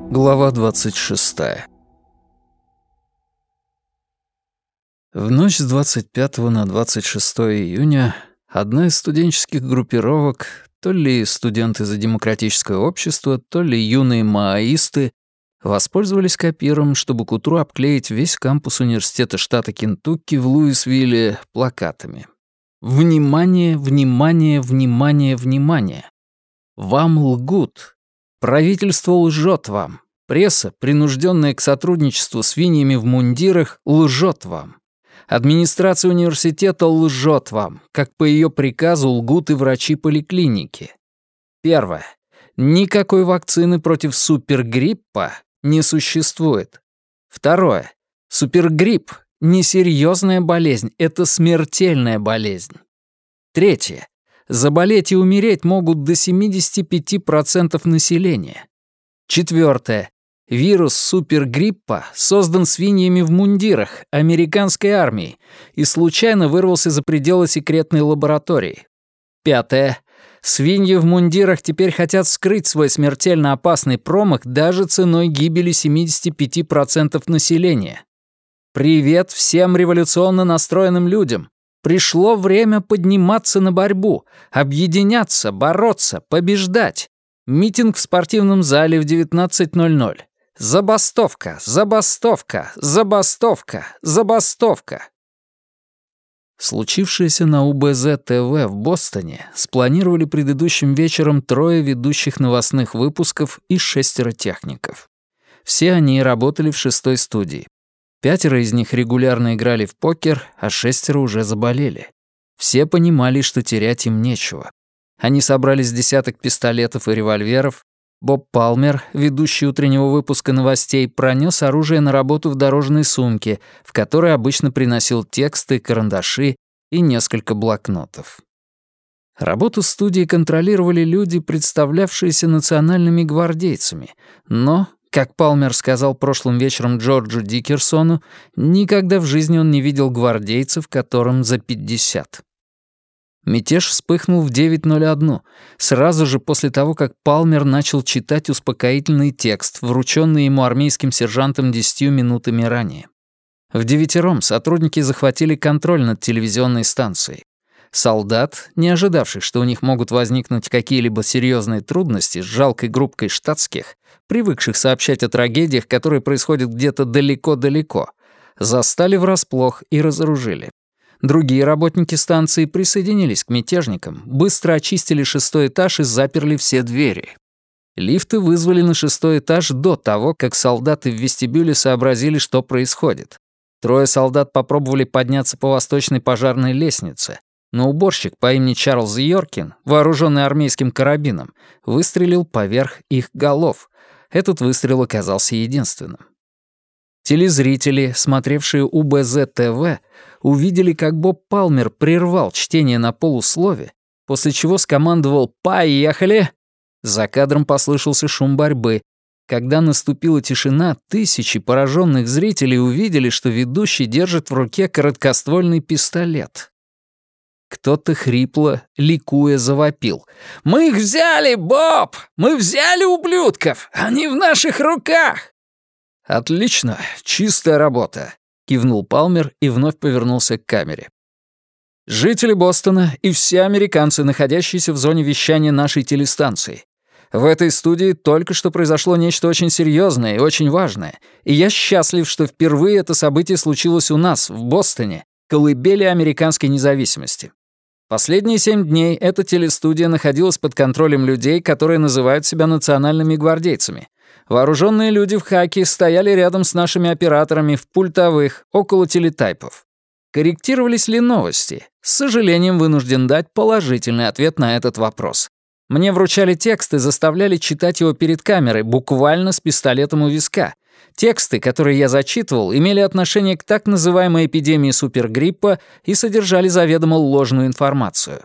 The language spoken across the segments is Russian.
Глава 26. В ночь с 25 на 26 июня одна из студенческих группировок, то ли студенты за демократическое общество, то ли юные маоисты, воспользовались копиром, чтобы к утру обклеить весь кампус университета штата Кентукки в Луисвилле плакатами. «Внимание, внимание, внимание, внимание! Вам лгут! Правительство лжет вам! Пресса, принужденная к сотрудничеству с свиньями в мундирах, лжет вам! Администрация университета лжет вам, как по ее приказу лгут и врачи поликлиники. Первое. Никакой вакцины против супергриппа не существует. Второе. Супергрипп — несерьезная болезнь, это смертельная болезнь. Третье. Заболеть и умереть могут до 75% населения. Четвертое. Вирус супергриппа создан свиньями в мундирах американской армии и случайно вырвался за пределы секретной лаборатории. Пятое. Свиньи в мундирах теперь хотят скрыть свой смертельно опасный промах даже ценой гибели 75% населения. Привет всем революционно настроенным людям. Пришло время подниматься на борьбу, объединяться, бороться, побеждать. Митинг в спортивном зале в 19:00. Забастовка, забастовка, забастовка, забастовка. Случившееся на УБЗ-ТВ в Бостоне спланировали предыдущим вечером 3 ведущих новостных выпусков и 6 техников. Все они работали в 6-й студии. 5 из них регулярно играли в покер, а 6 уже заболели. Все понимали, что терять им нечего. Они собрали с десяток пистолетов и револьверов. Боб Палмер, ведущий утреннего выпуска новостей, пронес оружие на работу в дорожной сумке, в которой обычно приносил тексты, карандаши и несколько блокнотов. Работу студии контролировали люди, представлявшиеся национальными гвардейцами, но, как Палмер сказал прошлым вечером Джорджу Дикерсону, никогда в жизни он не видел гвардейцев, которым за 50. Мятеж вспыхнул в 9:01, сразу же после того, как Палмер начал читать успокоительный текст, врученный ему армейским сержантом 10 минутами ранее. Вдевятером сотрудники захватили контроль над телевизионной станцией. Солдат, не ожидавших, что у них могут возникнуть какие-либо серьезные трудности с жалкой группкой штатских, привыкших сообщать о трагедиях, которые происходят где-то далеко-далеко, застали врасплох и разоружили. Другие работники станции присоединились к мятежникам, быстро очистили 6-й этаж и заперли все двери. Лифты вызвали на 6-й этаж до того, как солдаты в вестибюле сообразили, что происходит. 3 солдат попробовали подняться по восточной пожарной лестнице, но уборщик по имени Чарльз Йоркин, вооруженный армейским карабином, выстрелил поверх их голов. Этот выстрел оказался единственным. Телезрители, смотревшие УБЗ-ТВ, увидели, как Боб Палмер прервал чтение на полуслове, после чего скомандовал «Поехали!». За кадром послышался шум борьбы. Когда наступила тишина, тысячи пораженных зрителей увидели, что ведущий держит в руке короткоствольный пистолет. Кто-то хрипло, ликуя, завопил. «Мы их взяли, Боб! Мы взяли ублюдков! Они в наших руках!» «Отлично, чистая работа», — кивнул Палмер и вновь повернулся к камере. «Жители Бостона и все американцы, находящиеся в зоне вещания нашей телестанции. В этой студии только что произошло нечто очень серьезное и очень важное, и я счастлив, что впервые это событие случилось у нас, в Бостоне, колыбели американской независимости. Последние 7 дней эта телестудия находилась под контролем людей, которые называют себя национальными гвардейцами. Вооруженные люди в хаке стояли рядом с нашими операторами в пультовых, около телетайпов. Корректировались ли новости? С сожалением вынужден дать положительный ответ на этот вопрос. Мне вручали текст и заставляли читать его перед камерой, буквально с пистолетом у виска. Тексты, которые я зачитывал, имели отношение к так называемой эпидемии супергриппа и содержали заведомо ложную информацию.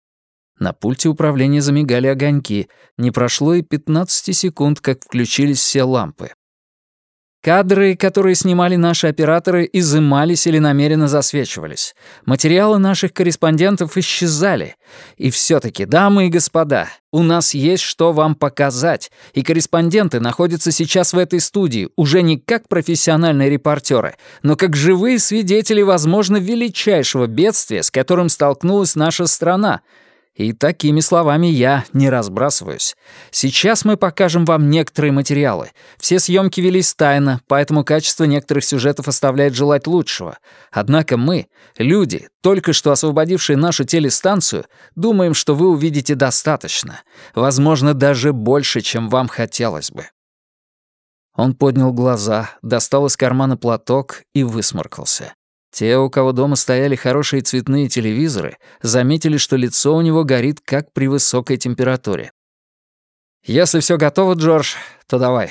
На пульте управления замигали огоньки. Не прошло и 15 секунд, как включились все лампы. Кадры, которые снимали наши операторы, изымались или намеренно засвечивались. Материалы наших корреспондентов исчезали. И все-таки, дамы и господа, у нас есть что вам показать, и корреспонденты находятся сейчас в этой студии уже не как профессиональные репортеры, но как живые свидетели, возможно, величайшего бедствия, с которым столкнулась наша страна. И такими словами я не разбрасываюсь. Сейчас мы покажем вам некоторые материалы. Все съемки велись тайно, поэтому качество некоторых сюжетов оставляет желать лучшего. Однако мы, люди, только что освободившие нашу телестанцию, думаем, что вы увидите достаточно. Возможно, даже больше, чем вам хотелось бы». Он поднял глаза, достал из кармана платок и высморкался. Те, у кого дома стояли хорошие цветные телевизоры, заметили, что лицо у него горит, как при высокой температуре. «Если все готово, Джордж, то давай».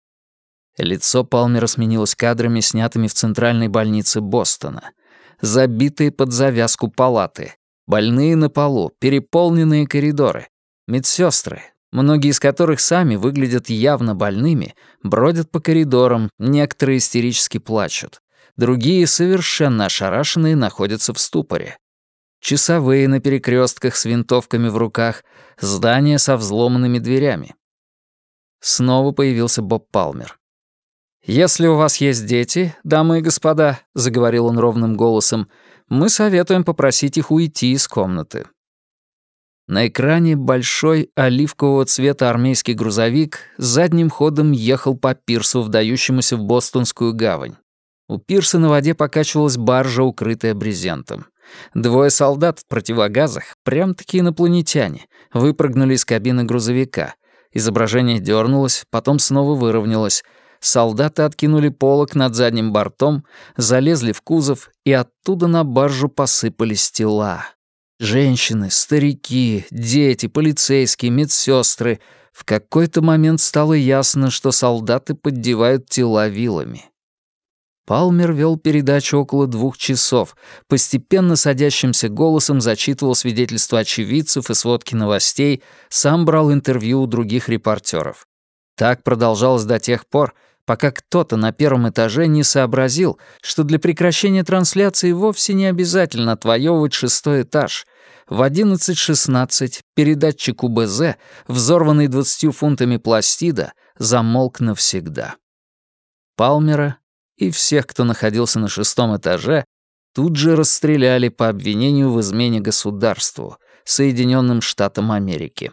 Лицо Палмера сменилось кадрами, снятыми в центральной больнице Бостона. Забитые под завязку палаты, больные на полу, переполненные коридоры, медсестры, многие из которых сами выглядят явно больными, бродят по коридорам, некоторые истерически плачут. Другие, совершенно ошарашенные, находятся в ступоре. Часовые на перекрестках с винтовками в руках, здания со взломанными дверями. Снова появился Боб Палмер. «Если у вас есть дети, дамы и господа», — заговорил он ровным голосом, «мы советуем попросить их уйти из комнаты». На экране большой оливкового цвета армейский грузовик задним ходом ехал по пирсу, вдающемуся в Бостонскую гавань. У пирса на воде покачивалась баржа, укрытая брезентом. Двое солдат в противогазах, прям-таки инопланетяне, выпрыгнули из кабины грузовика. Изображение дернулось, потом снова выровнялось. Солдаты откинули полог над задним бортом, залезли в кузов, и оттуда на баржу посыпались тела. Женщины, старики, дети, полицейские, медсестры. В какой-то момент стало ясно, что солдаты поддевают тела вилами. Палмер вел передачу около 2 часов, постепенно садящимся голосом зачитывал свидетельства очевидцев и сводки новостей, сам брал интервью у других репортеров. Так продолжалось до тех пор, пока кто-то на первом этаже не сообразил, что для прекращения трансляции вовсе не обязательно отвоевывать 6-й этаж. В 11:16 передатчик УБЗ, взорванный 20 фунтами пластида, замолк навсегда. Палмера и всех, кто находился на 6-м этаже, тут же расстреляли по обвинению в измене государству, Соединенным Штатам Америки.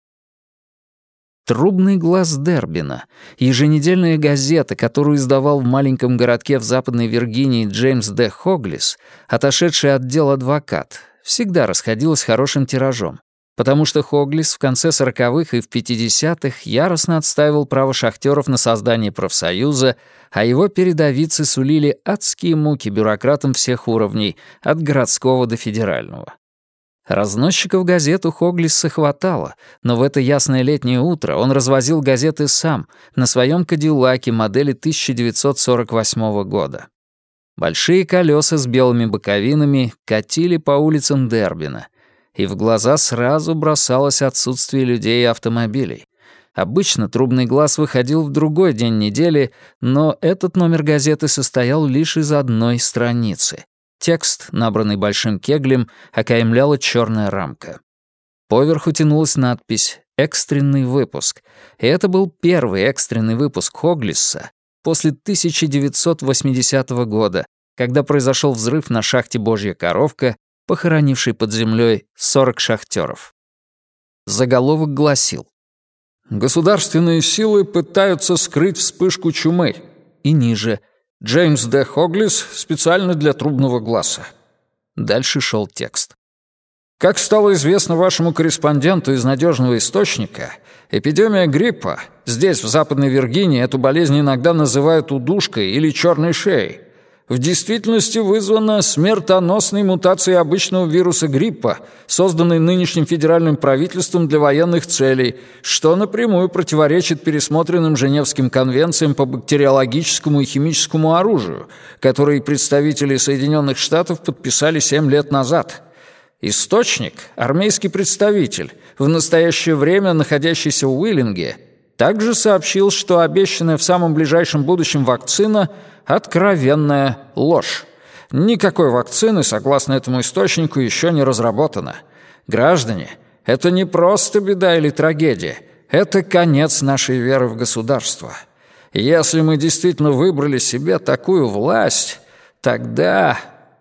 «Трубный глаз Дербина», еженедельная газета, которую издавал в маленьком городке в Западной Виргинии Джеймс Д. Хоглис, отошедший от дел адвокат, всегда расходилась хорошим тиражом, потому что Хоглис в конце 40-х и в 50-х яростно отстаивал право шахтеров на создание профсоюза, а его передовицы сулили адские муки бюрократам всех уровней, от городского до федерального. Разносчиков газет у Хоглиса хватало, но в это ясное летнее утро он развозил газеты сам, на своем «Кадиллаке» модели 1948 года. Большие колеса с белыми боковинами катили по улицам Дербина, и в глаза сразу бросалось отсутствие людей и автомобилей. Обычно «Трубный глаз» выходил в другой день недели, но этот номер газеты состоял лишь из одной страницы. Текст, набранный большим кеглем, окаймляла черная рамка. Поверху тянулась надпись «Экстренный выпуск», и это был первый экстренный выпуск Хоглиса после 1980 года, когда произошел взрыв на шахте «Божья коровка», похоронивший под землей 40 шахтеров. Заголовок гласил: «Государственные силы пытаются скрыть вспышку чумы». И ниже: «Джеймс Д. Хоглис специально для трубного глаза». Дальше шел текст. «Как стало известно вашему корреспонденту из надежного источника, эпидемия гриппа, здесь, в Западной Виргинии, эту болезнь иногда называют удушкой или черной шеей, в действительности вызвана смертоносной мутацией обычного вируса гриппа, созданной нынешним федеральным правительством для военных целей, что напрямую противоречит пересмотренным Женевским конвенциям по бактериологическому и химическому оружию, которые представители Соединенных Штатов подписали 7 лет назад. Источник — армейский представитель, в настоящее время находящийся в Уиллинге, Также сообщил, что обещанная в самом ближайшем будущем вакцина — откровенная ложь. Никакой вакцины, согласно этому источнику, еще не разработано. Граждане, это не просто беда или трагедия. Это конец нашей веры в государство. Если мы действительно выбрали себе такую власть, тогда...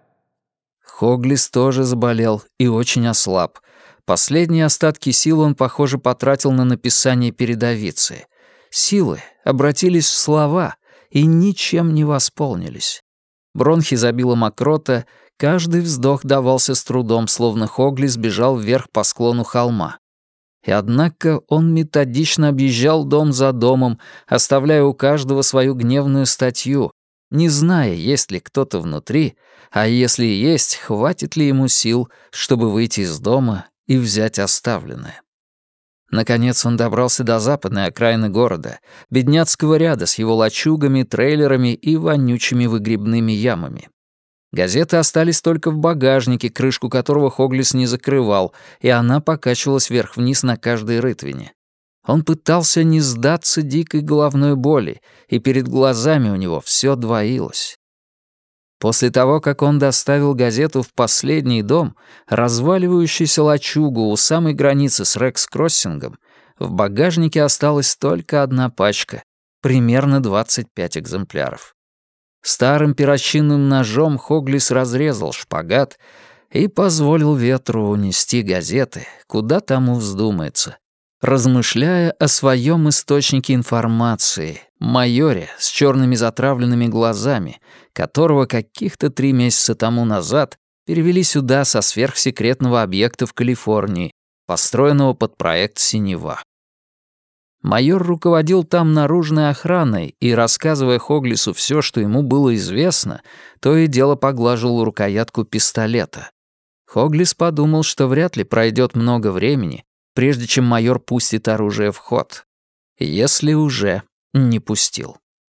Хоглис тоже заболел и очень ослаб. Последние остатки сил он, похоже, потратил на написание передовицы. Силы обратились в слова и ничем не восполнились. Бронхи забила мокрота, каждый вздох давался с трудом, словно Хоглис бежал вверх по склону холма. И однако он методично объезжал дом за домом, оставляя у каждого свою гневную статью, не зная, есть ли кто-то внутри, а если есть, хватит ли ему сил, чтобы выйти из дома и взять оставленное. Наконец он добрался до западной окраины города, бедняцкого ряда с его лачугами, трейлерами и вонючими выгребными ямами. Газеты остались только в багажнике, крышку которого Хоглис не закрывал, и она покачивалась вверх-вниз на каждой рытвине. Он пытался не сдаться дикой головной боли, и перед глазами у него все двоилось. После того, как он доставил газету в последний дом, разваливающуюся лачугу у самой границы с Рекс-Кроссингом, в багажнике осталась только одна пачка, примерно 25 экземпляров. Старым перочинным ножом Хоглис разрезал шпагат и позволил ветру унести газеты, куда тому вздумается, размышляя о своем источнике информации, майоре с черными затравленными глазами, которого каких-то 3 месяца тому назад перевели сюда со сверхсекретного объекта в Калифорнии, построенного под проект «Синева». Майор руководил там наружной охраной и, рассказывая Хоглису все, что ему было известно, то и дело поглаживал рукоятку пистолета. Хоглис подумал, что вряд ли пройдет много времени, прежде чем майор пустит оружие в ход. Если уже не пустил.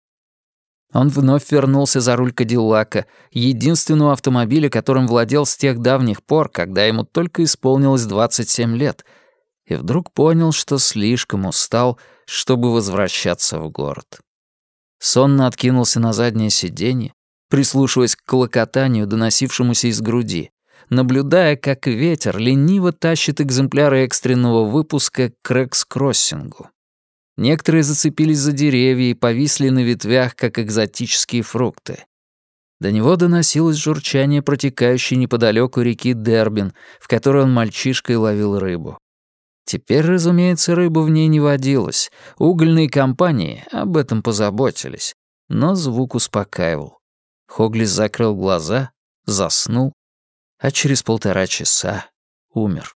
Он вновь вернулся за руль Кадиллака, единственного автомобиля, которым владел с тех давних пор, когда ему только исполнилось 27 лет, и вдруг понял, что слишком устал, чтобы возвращаться в город. Сонно откинулся на заднее сиденье, прислушиваясь к клокотанию, доносившемуся из груди, наблюдая, как ветер лениво тащит экземпляры экстренного выпуска к Рекс-Кроссингу. Некоторые зацепились за деревья и повисли на ветвях, как экзотические фрукты. До него доносилось журчание протекающей неподалеку реки Дербин, в которой он мальчишкой ловил рыбу. Теперь, разумеется, рыбы в ней не водилось. Угольные компании об этом позаботились. Но звук успокаивал. Хоглис закрыл глаза, заснул, а через 1,5 часа умер.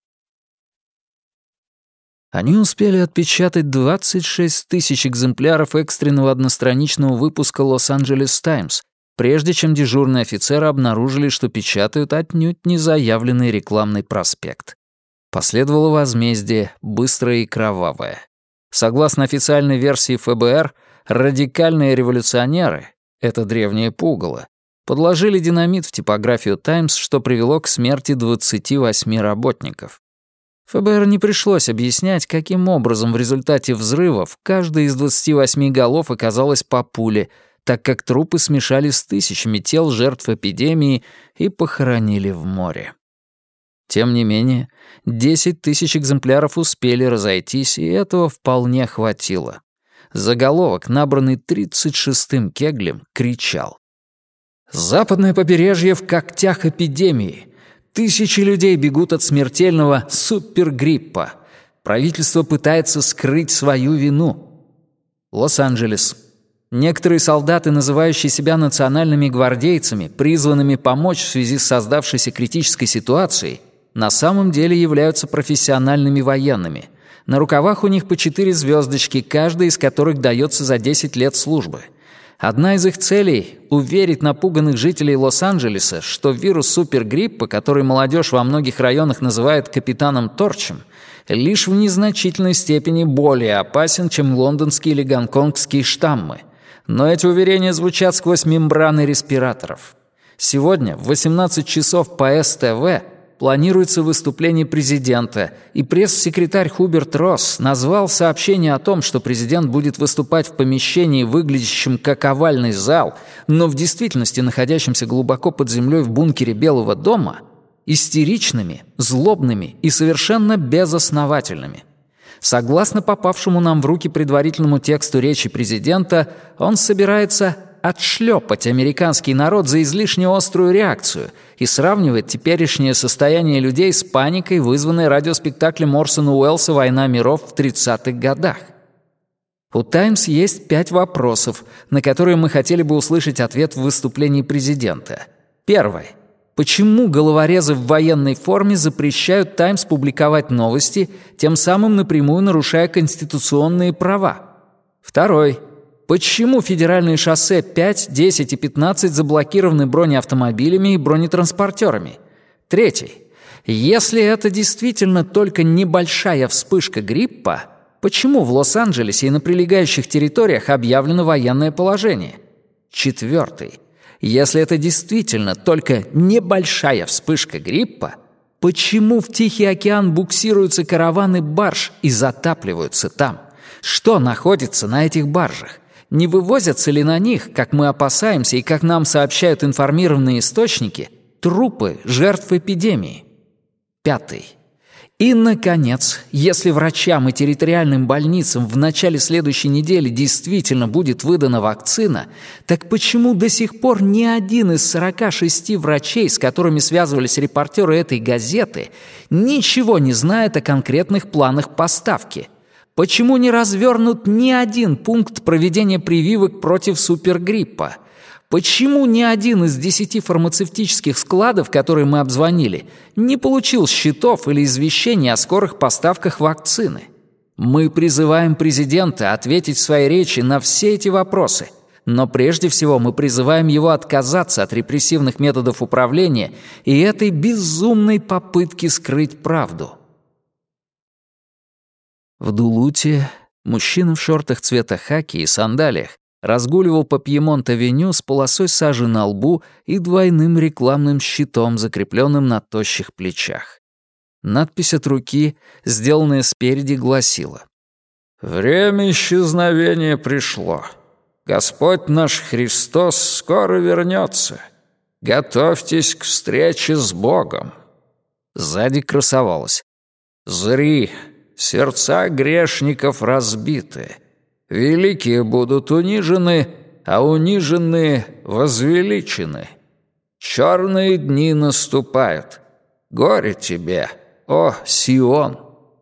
Они успели отпечатать 26 тысяч экземпляров экстренного одностраничного выпуска «Лос-Анджелес Таймс», прежде чем дежурные офицеры обнаружили, что печатают отнюдь не заявленный рекламный проспект. Последовало возмездие, быстрое и кровавое. Согласно официальной версии ФБР, радикальные революционеры, это древнее пугало, подложили динамит в типографию «Таймс», что привело к смерти 28 работников. ФБР не пришлось объяснять, каким образом в результате взрывов каждая из 28 голов оказалась по пуле, так как трупы смешали с тысячами тел жертв эпидемии и похоронили в море. Тем не менее, 10 тысяч экземпляров успели разойтись, и этого вполне хватило. Заголовок, набранный 36-м Кеглем, кричал: «Западное побережье в когтях эпидемии. Тысячи людей бегут от смертельного супергриппа. Правительство пытается скрыть свою вину». Лос-Анджелес. Некоторые солдаты, называющие себя национальными гвардейцами, призванными помочь в связи с создавшейся критической ситуацией, на самом деле являются профессиональными военными. На рукавах у них по 4 звездочки, каждая из которых дается за 10 лет службы. Одна из их целей — уверить напуганных жителей Лос-Анджелеса, что вирус супергриппа, который молодежь во многих районах называет «капитаном Торчем», лишь в незначительной степени более опасен, чем лондонские или гонконгские штаммы. Но эти уверения звучат сквозь мембраны респираторов. Сегодня в 18 часов по СТВ планируется выступление президента, и пресс-секретарь Хуберт Росс назвал сообщение о том, что президент будет выступать в помещении, выглядящем как овальный зал, но в действительности находящемся глубоко под землей в бункере Белого дома, истеричными, злобными и совершенно безосновательными. Согласно попавшему нам в руки предварительному тексту речи президента, он собирается отшлепать американский народ за излишне острую реакцию и сравнивает теперешнее состояние людей с паникой, вызванной радиоспектаклем Орсона Уэллса «Война миров» в 30-х годах. У «Таймс» есть 5 вопросов, на которые мы хотели бы услышать ответ в выступлении президента. Первый. Почему головорезы в военной форме запрещают «Таймс» публиковать новости, тем самым напрямую нарушая конституционные права? Второй. Почему федеральные шоссе 5, 10 и 15 заблокированы бронеавтомобилями и бронетранспортерами? Третий. Если это действительно только небольшая вспышка гриппа, почему в Лос-Анджелесе и на прилегающих территориях объявлено военное положение? Четвертый. Если это действительно только небольшая вспышка гриппа, почему в Тихий океан буксируются караваны барж и затапливаются там? Что находится на этих баржах? Не вывозятся ли на них, как мы опасаемся и как нам сообщают информированные источники, трупы жертв эпидемии? Пятый. И, наконец, если врачам и территориальным больницам в начале следующей недели действительно будет выдана вакцина, так почему до сих пор ни один из 46 врачей, с которыми связывались репортеры этой газеты, ничего не знает о конкретных планах поставки? Почему не развернут ни один пункт проведения прививок против супергриппа? Почему ни один из 10 фармацевтических складов, которые мы обзвонили, не получил счетов или извещений о скорых поставках вакцины? Мы призываем президента ответить в своей речи на все эти вопросы, но прежде всего мы призываем его отказаться от репрессивных методов управления и этой безумной попытки скрыть правду. В Дулуте мужчина в шортах цвета хаки и сандалиях разгуливал по Пьемонт-авеню с полосой сажи на лбу и двойным рекламным щитом, закрепленным на тощих плечах. Надпись от руки, сделанная спереди, гласила: «Время исчезновения пришло. Господь наш Христос скоро вернется. Готовьтесь к встрече с Богом». Сзади красовалось: «Зри, сердца грешников разбиты. Великие будут унижены, а униженные возвеличены. Черные дни наступают. Горе тебе, о Сион!»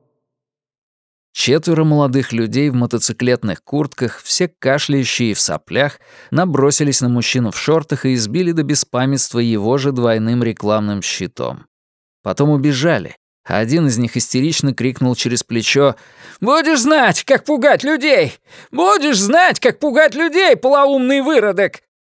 Четверо молодых людей в мотоциклетных куртках, все кашляющие и в соплях, набросились на мужчину в шортах и избили до беспамятства его же двойным рекламным щитом. Потом убежали. А один из них истерично крикнул через плечо: «Будешь знать, как пугать людей! Будешь знать, как пугать людей, полоумный выродок!»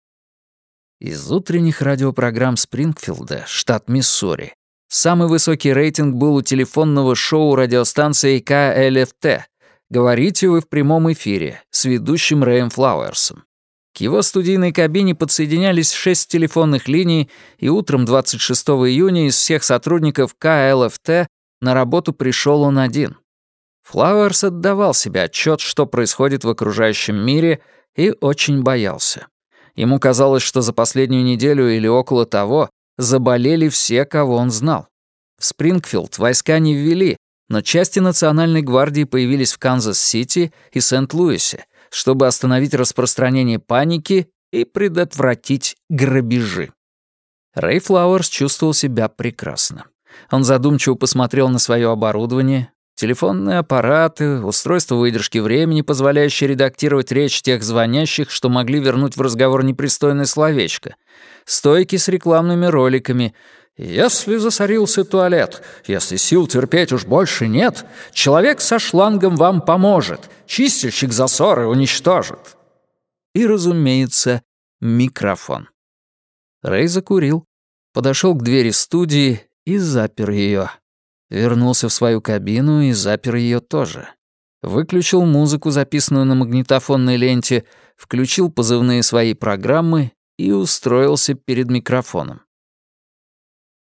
Из утренних радиопрограмм Спрингфилда, штат Миссури, самый высокий рейтинг был у телефонного шоу радиостанции КЛФТ «Говорите вы в прямом эфире» с ведущим Рэем Флауэрсом. К его студийной кабине подсоединялись 6 телефонных линий, и утром 26 июня из всех сотрудников КЛФТ на работу пришел он один. Флауэрс отдавал себе отчет, что происходит в окружающем мире, и очень боялся. Ему казалось, что за последнюю неделю или около того заболели все, кого он знал. В Спрингфилд войска не ввели, но части Национальной гвардии появились в Канзас-Сити и Сент-Луисе, чтобы остановить распространение паники и предотвратить грабежи. Рэй Флауэрс чувствовал себя прекрасно. Он задумчиво посмотрел на свое оборудование, телефонные аппараты, устройство выдержки времени, позволяющее редактировать речь тех звонящих, что могли вернуть в разговор непристойное словечко, стойки с рекламными роликами. «Если засорился туалет, если сил терпеть уж больше нет, человек со шлангом вам поможет, чистильщик засоры уничтожит». И, разумеется, микрофон. Рэй закурил, подошел к двери студии и запер ее. Вернулся в свою кабину и запер ее тоже. Выключил музыку, записанную на магнитофонной ленте, включил позывные своей программы и устроился перед микрофоном.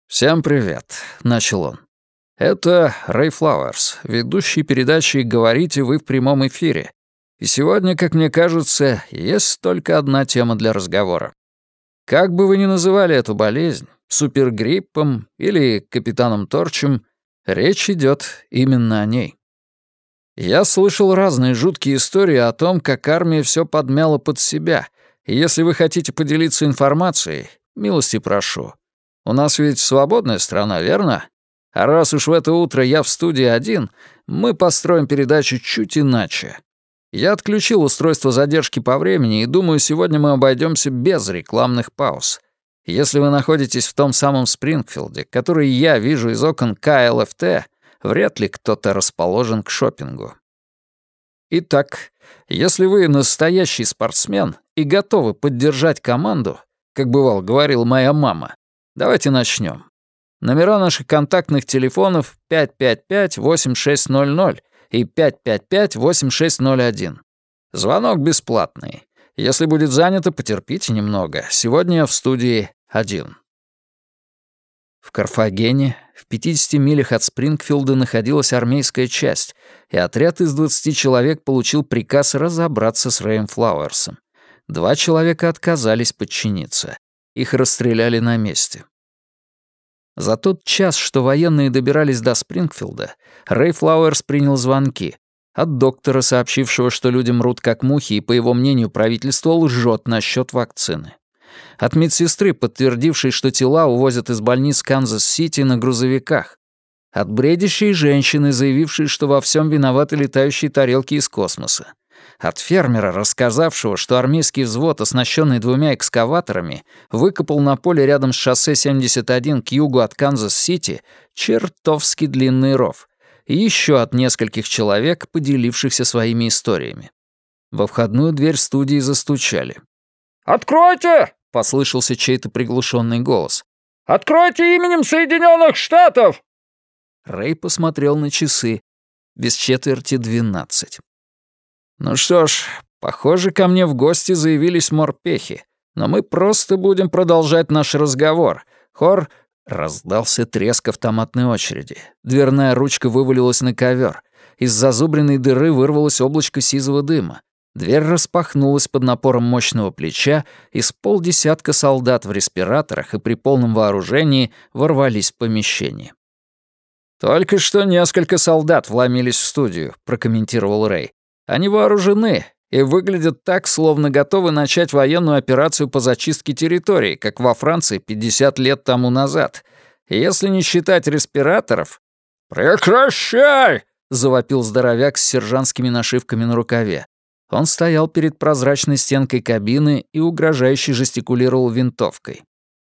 «Всем привет», — начал он. «Это Рэй Флауэрс, ведущий передачи «Говорите вы в прямом эфире». И сегодня, как мне кажется, есть только одна тема для разговора. Как бы вы ни называли эту болезнь, супергриппом или капитаном Торчем, речь идет именно о ней. Я слышал разные жуткие истории о том, как армия все подмяла под себя, и если вы хотите поделиться информацией, милости прошу. У нас ведь свободная страна, верно? А раз уж в это утро я в студии один, мы построим передачу чуть иначе. Я отключил устройство задержки по времени, и думаю, сегодня мы обойдемся без рекламных пауз. Если вы находитесь в том самом Спрингфилде, который я вижу из окон КЛФТ, вряд ли кто-то расположен к шопингу. Итак, если вы настоящий спортсмен и готовы поддержать команду, как бывало говорила моя мама, давайте начнем. Номера наших контактных телефонов 555-8600 и 555-8601. Звонок бесплатный. Если будет занято, потерпите немного. Сегодня я в студии один. В Карфагене, в 50 милях от Спрингфилда, находилась армейская часть, и отряд из 20 человек получил приказ разобраться с Рэем Флауэрсом. 2 человека отказались подчиниться. Их расстреляли на месте. За тот час, что военные добирались до Спрингфилда, Рэй Флауэрс принял звонки. От доктора, сообщившего, что люди мрут как мухи, и, по его мнению, правительство лжет насчет вакцины. От медсестры, подтвердившей, что тела увозят из больниц Канзас-Сити на грузовиках. От бредящей женщины, заявившей, что во всем виноваты летающие тарелки из космоса. От фермера, рассказавшего, что армейский взвод, оснащенный 2 экскаваторами, выкопал на поле рядом с шоссе 71 к югу от Канзас-Сити чертовски длинный ров. И еще от нескольких человек, поделившихся своими историями. Во входную дверь студии застучали. «Откройте!» — послышался чей-то приглушенный голос. «Откройте именем Соединенных Штатов!» Рэй посмотрел на часы. Без четверти 12. Ну что ж, похоже, ко мне в гости заявились морпехи. Но мы просто будем продолжать наш разговор. Хор... Раздался треск автоматной очереди. Дверная ручка вывалилась на ковер. Из зазубренной дыры вырвалось облачко сизого дыма. Дверь распахнулась под напором мощного плеча, и с полдесятка солдат в респираторах и при полном вооружении ворвались в помещение. «Только что несколько солдат вломились в студию», — прокомментировал Рэй. «Они вооружены и выглядят так, словно готовы начать военную операцию по зачистке территории, как во Франции 50 лет тому назад. И если не считать респираторов...» «Прекращай!» — завопил здоровяк с сержантскими нашивками на рукаве. Он стоял перед прозрачной стенкой кабины и угрожающе жестикулировал винтовкой.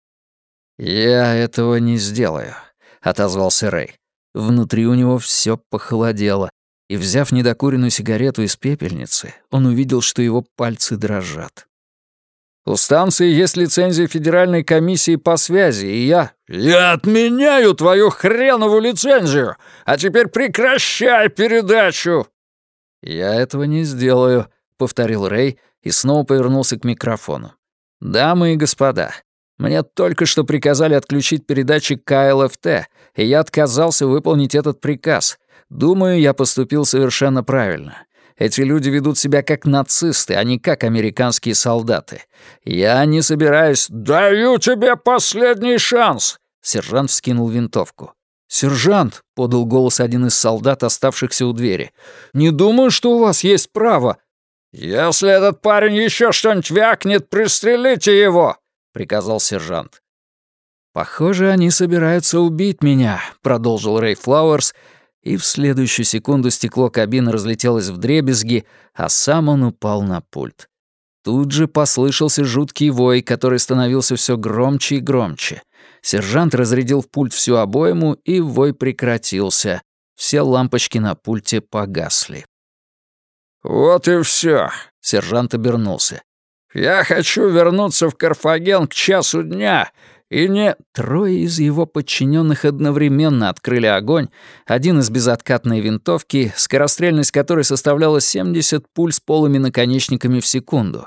«Я этого не сделаю», — отозвался Рэй. Внутри у него все похолодело, и, взяв недокуренную сигарету из пепельницы, он увидел, что его пальцы дрожат. «У станции есть лицензия Федеральной комиссии по связи, и я...» «Я отменяю твою хренову лицензию! А теперь прекращай передачу!» «Я этого не сделаю», — повторил Рэй и снова повернулся к микрофону. «Дамы и господа, мне только что приказали отключить передатчик КЛФТ, и я отказался выполнить этот приказ. Думаю, я поступил совершенно правильно. Эти люди ведут себя как нацисты, а не как американские солдаты. Я не собираюсь...» «Даю тебе последний шанс!» Сержант вскинул винтовку. «Сержант!» — подал голос один из солдат, оставшихся у двери. «Не думаю, что у вас есть право...» «Если этот парень еще что-нибудь вякнет, пристрелите его!» — приказал сержант. «Похоже, они собираются убить меня», — продолжил Рэй Флауэрс, и в следующую секунду стекло кабины разлетелось вдребезги, а сам он упал на пульт. Тут же послышался жуткий вой, который становился все громче и громче. Сержант разрядил в пульт всю обойму, и вой прекратился. Все лампочки на пульте погасли. «Вот и все», — сержант обернулся. «Я хочу вернуться в Карфаген к часу дня, и не...» Трое из его подчиненных одновременно открыли огонь, один из безоткатной винтовки, скорострельность которой составляла 70 пуль с полыми наконечниками в секунду.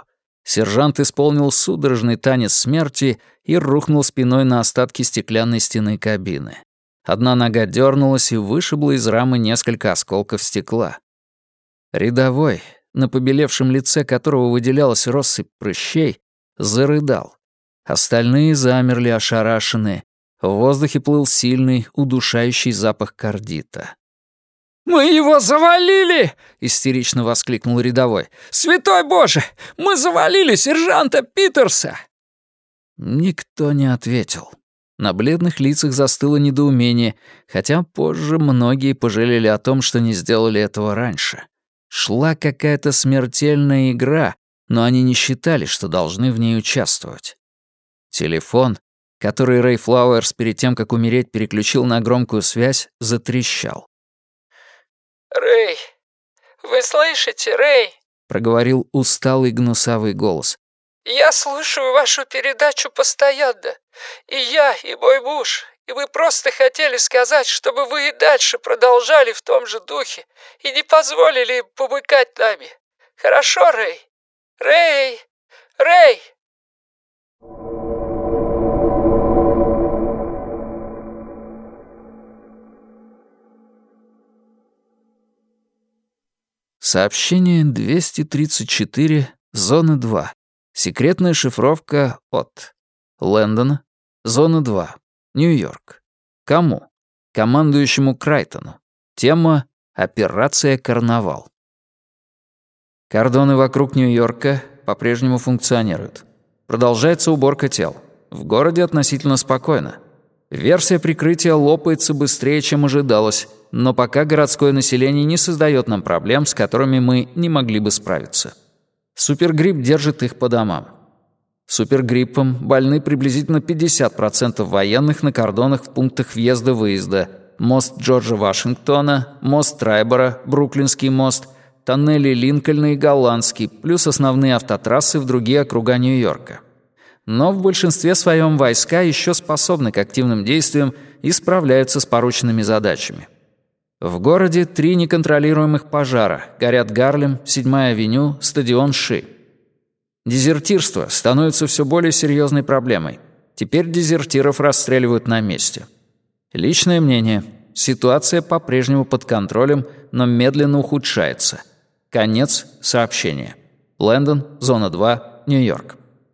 Сержант исполнил судорожный танец смерти и рухнул спиной на остатки стеклянной стены кабины. Одна нога дернулась и вышибла из рамы несколько осколков стекла. Рядовой, на побелевшем лице которого выделялась россыпь прыщей, зарыдал. Остальные замерли ошарашенные. В воздухе плыл сильный, удушающий запах кардита. «Мы его завалили!» — истерично воскликнул рядовой. «Святой Боже! Мы завалили сержанта Питерса!» Никто не ответил. На бледных лицах застыло недоумение, хотя позже многие пожалели о том, что не сделали этого раньше. Шла какая-то смертельная игра, но они не считали, что должны в ней участвовать. Телефон, который Рэй Флауэрс перед тем, как умереть, переключил на громкую связь, затрещал. «Рэй, вы слышите, Рэй?» — проговорил усталый гнусавый голос. «Я слушаю вашу передачу постоянно. И я, и мой муж. И мы просто хотели сказать, чтобы вы и дальше продолжали в том же духе и не позволили им помыкать нами. Хорошо, Рэй? Рэй! Рэй!» Сообщение 234, зона 2. Секретная шифровка от Лэндона, зона 2, Нью-Йорк. Кому? Командующему Крайтону. Тема «Операция Карнавал». Кордоны вокруг Нью-Йорка по-прежнему функционируют. Продолжается уборка тел. В городе относительно спокойно. Версия прикрытия лопается быстрее, чем ожидалось, но пока городское население не создает нам проблем, с которыми мы не могли бы справиться. Супергрипп держит их по домам. Супергриппом больны приблизительно 50% военных на кордонах в пунктах въезда-выезда. Мост Джорджа Вашингтона, мост Трайбора, Бруклинский мост, тоннели Линкольна и Голландский, плюс основные автотрассы в другие округа Нью-Йорка. Но в большинстве своем войска еще способны к активным действиям и справляются с порученными задачами. В городе 3 неконтролируемых пожара. Горят Гарлем, 7-я авеню, стадион Ши. Дезертирство становится все более серьезной проблемой. Теперь дезертиров расстреливают на месте. Личное мнение. Ситуация по-прежнему под контролем, но медленно ухудшается. Конец сообщения. Лэндон, зона 2, Нью-Йорк.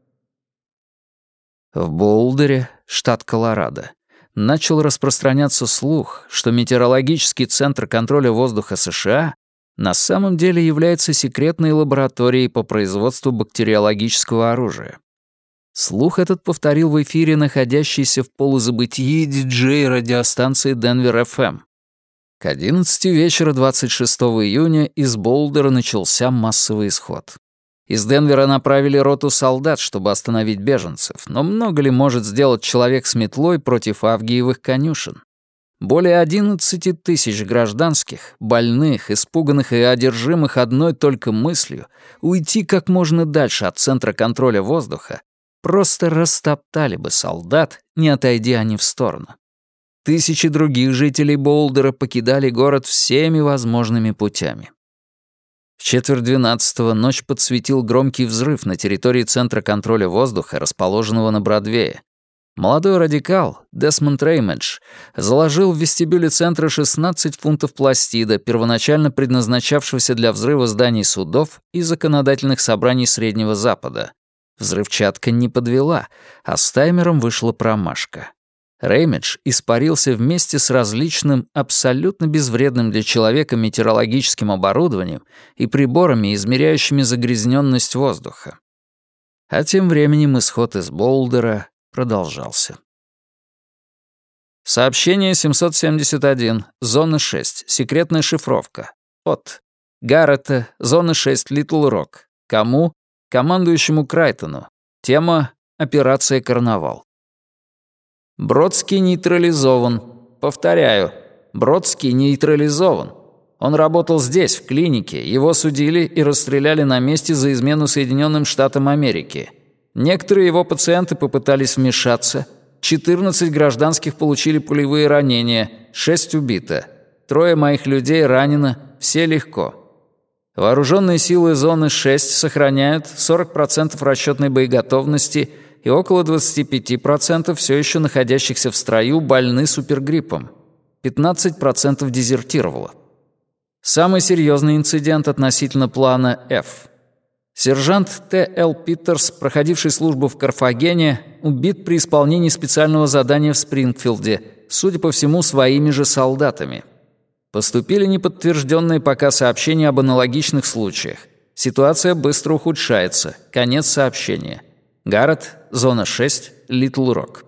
В Боулдере, штат Колорадо, начал распространяться слух, что Метеорологический центр контроля воздуха США на самом деле является секретной лабораторией по производству бактериологического оружия. Слух этот повторил в эфире находящийся в полузабытии диджей радиостанции Денвер FM. К 11 вечера 26 июня из Боулдера начался массовый исход. Из Денвера направили роту солдат, чтобы остановить беженцев, но много ли может сделать человек с метлой против авгиевых конюшен? Более 11 тысяч гражданских, больных, испуганных и одержимых одной только мыслью уйти как можно дальше от центра контроля воздуха, просто растоптали бы солдат, не отойдя они в сторону. Тысячи других жителей Боулдера покидали город всеми возможными путями. В 11:45 ночь подсветил громкий взрыв на территории Центра контроля воздуха, расположенного на Бродвее. Молодой радикал, Десмонд Реймедж, заложил в вестибюле центра 16 фунтов пластида, первоначально предназначавшегося для взрыва зданий судов и законодательных собраний Среднего Запада. Взрывчатка не подвела, а с таймером вышла промашка. Реймедж испарился вместе с различным, абсолютно безвредным для человека метеорологическим оборудованием и приборами, измеряющими загрязненность воздуха. А тем временем исход из Боулдера продолжался. Сообщение 771, зона 6, секретная шифровка. От Гаррета, зона 6, Литл Рок. Кому? Командующему Крайтону. Тема «Операция Карнавал». Бродский нейтрализован. Повторяю, Бродский нейтрализован. Он работал здесь, в клинике. Его судили и расстреляли на месте за измену Соединенным Штатам Америки. Некоторые его пациенты попытались вмешаться. 14 гражданских получили пулевые ранения, 6 убито. 3 моих людей ранено, все легко. Вооруженные силы зоны 6 сохраняют 40% расчетной боеготовности и около 25% все еще находящихся в строю больны супергриппом. 15% дезертировало. Самый серьезный инцидент относительно плана F. Сержант Т.Л. Питерс, проходивший службу в Карфагене, убит при исполнении специального задания в Спрингфилде, судя по всему, своими же солдатами. Поступили неподтвержденные пока сообщения об аналогичных случаях. Ситуация быстро ухудшается. Конец сообщения. Гаррет, зона 6, Литл Рок.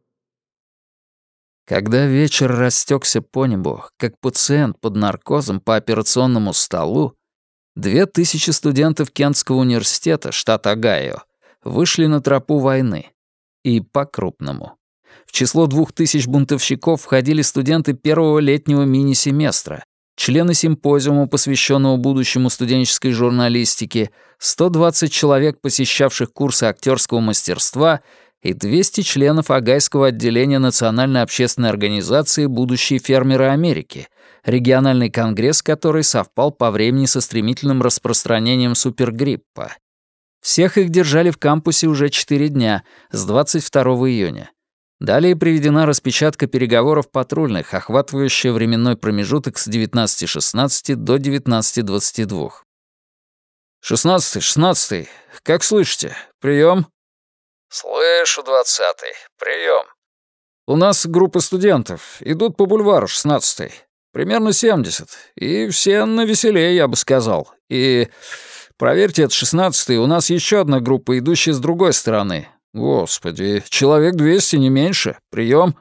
Когда вечер растекся по небу, как пациент под наркозом по операционному столу, 2000 студентов Кентского университета, штат Огайо, вышли на тропу войны. И по-крупному. В число 2000 бунтовщиков входили студенты первого летнего мини-семестра, члены симпозиума, посвященного будущему студенческой журналистике, 120 человек, посещавших курсы актерского мастерства, и 200 членов Огайского отделения Национальной общественной организации «Будущие фермеры Америки», региональный конгресс которой совпал по времени со стремительным распространением супергриппа. Всех их держали в кампусе уже 4 дня, с 22 июня. Далее приведена распечатка переговоров патрульных, охватывающая временной промежуток с 19:16 до 19:22. 16-й, как слышите? Прием. Слышу, 20-й. Прием. У нас группа студентов. Идут по бульвару 16-й. Примерно 70. И все навеселее, я бы сказал. И проверьте, это 16-й. У нас еще одна группа, идущая с другой стороны. Господи, человек 200, не меньше. Прием.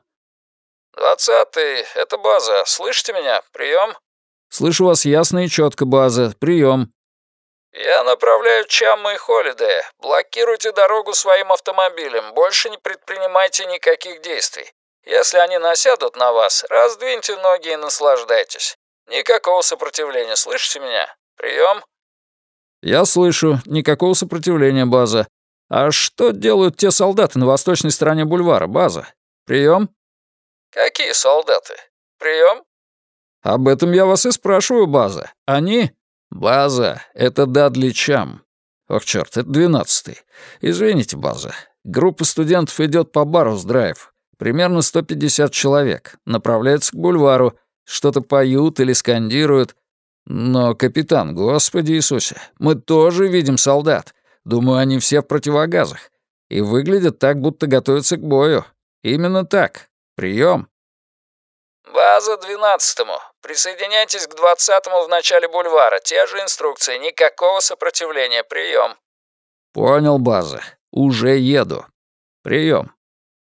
20-й, это база. Слышите меня? Прием. Слышу вас ясно и четко, база. Прием. Я направляю Чамма и Холидея. Блокируйте дорогу своим автомобилем. Больше не предпринимайте никаких действий. Если они насядут на вас, раздвиньте ноги и наслаждайтесь. Никакого сопротивления. Слышите меня? Прием. Я слышу. Никакого сопротивления, база. А что делают те солдаты на восточной стороне бульвара, база? Прием. Какие солдаты? Прием. Об этом я вас и спрашиваю, база. Они... База, это Дадли Чам. Ох, чёрт, это 12-й. Извините, база. Группа студентов идет по Баррус-драйв. Примерно 150 человек. Направляются к бульвару. Что-то поют или скандируют. Но, капитан, Господи Иисусе, мы тоже видим солдат. Думаю, они все в противогазах. И выглядят так, будто готовятся к бою. Именно так. Прием. База 12-му. Присоединяйтесь к 20-му в начале бульвара. Те же инструкции. Никакого сопротивления. Прием. Понял, база. Уже еду. Прием.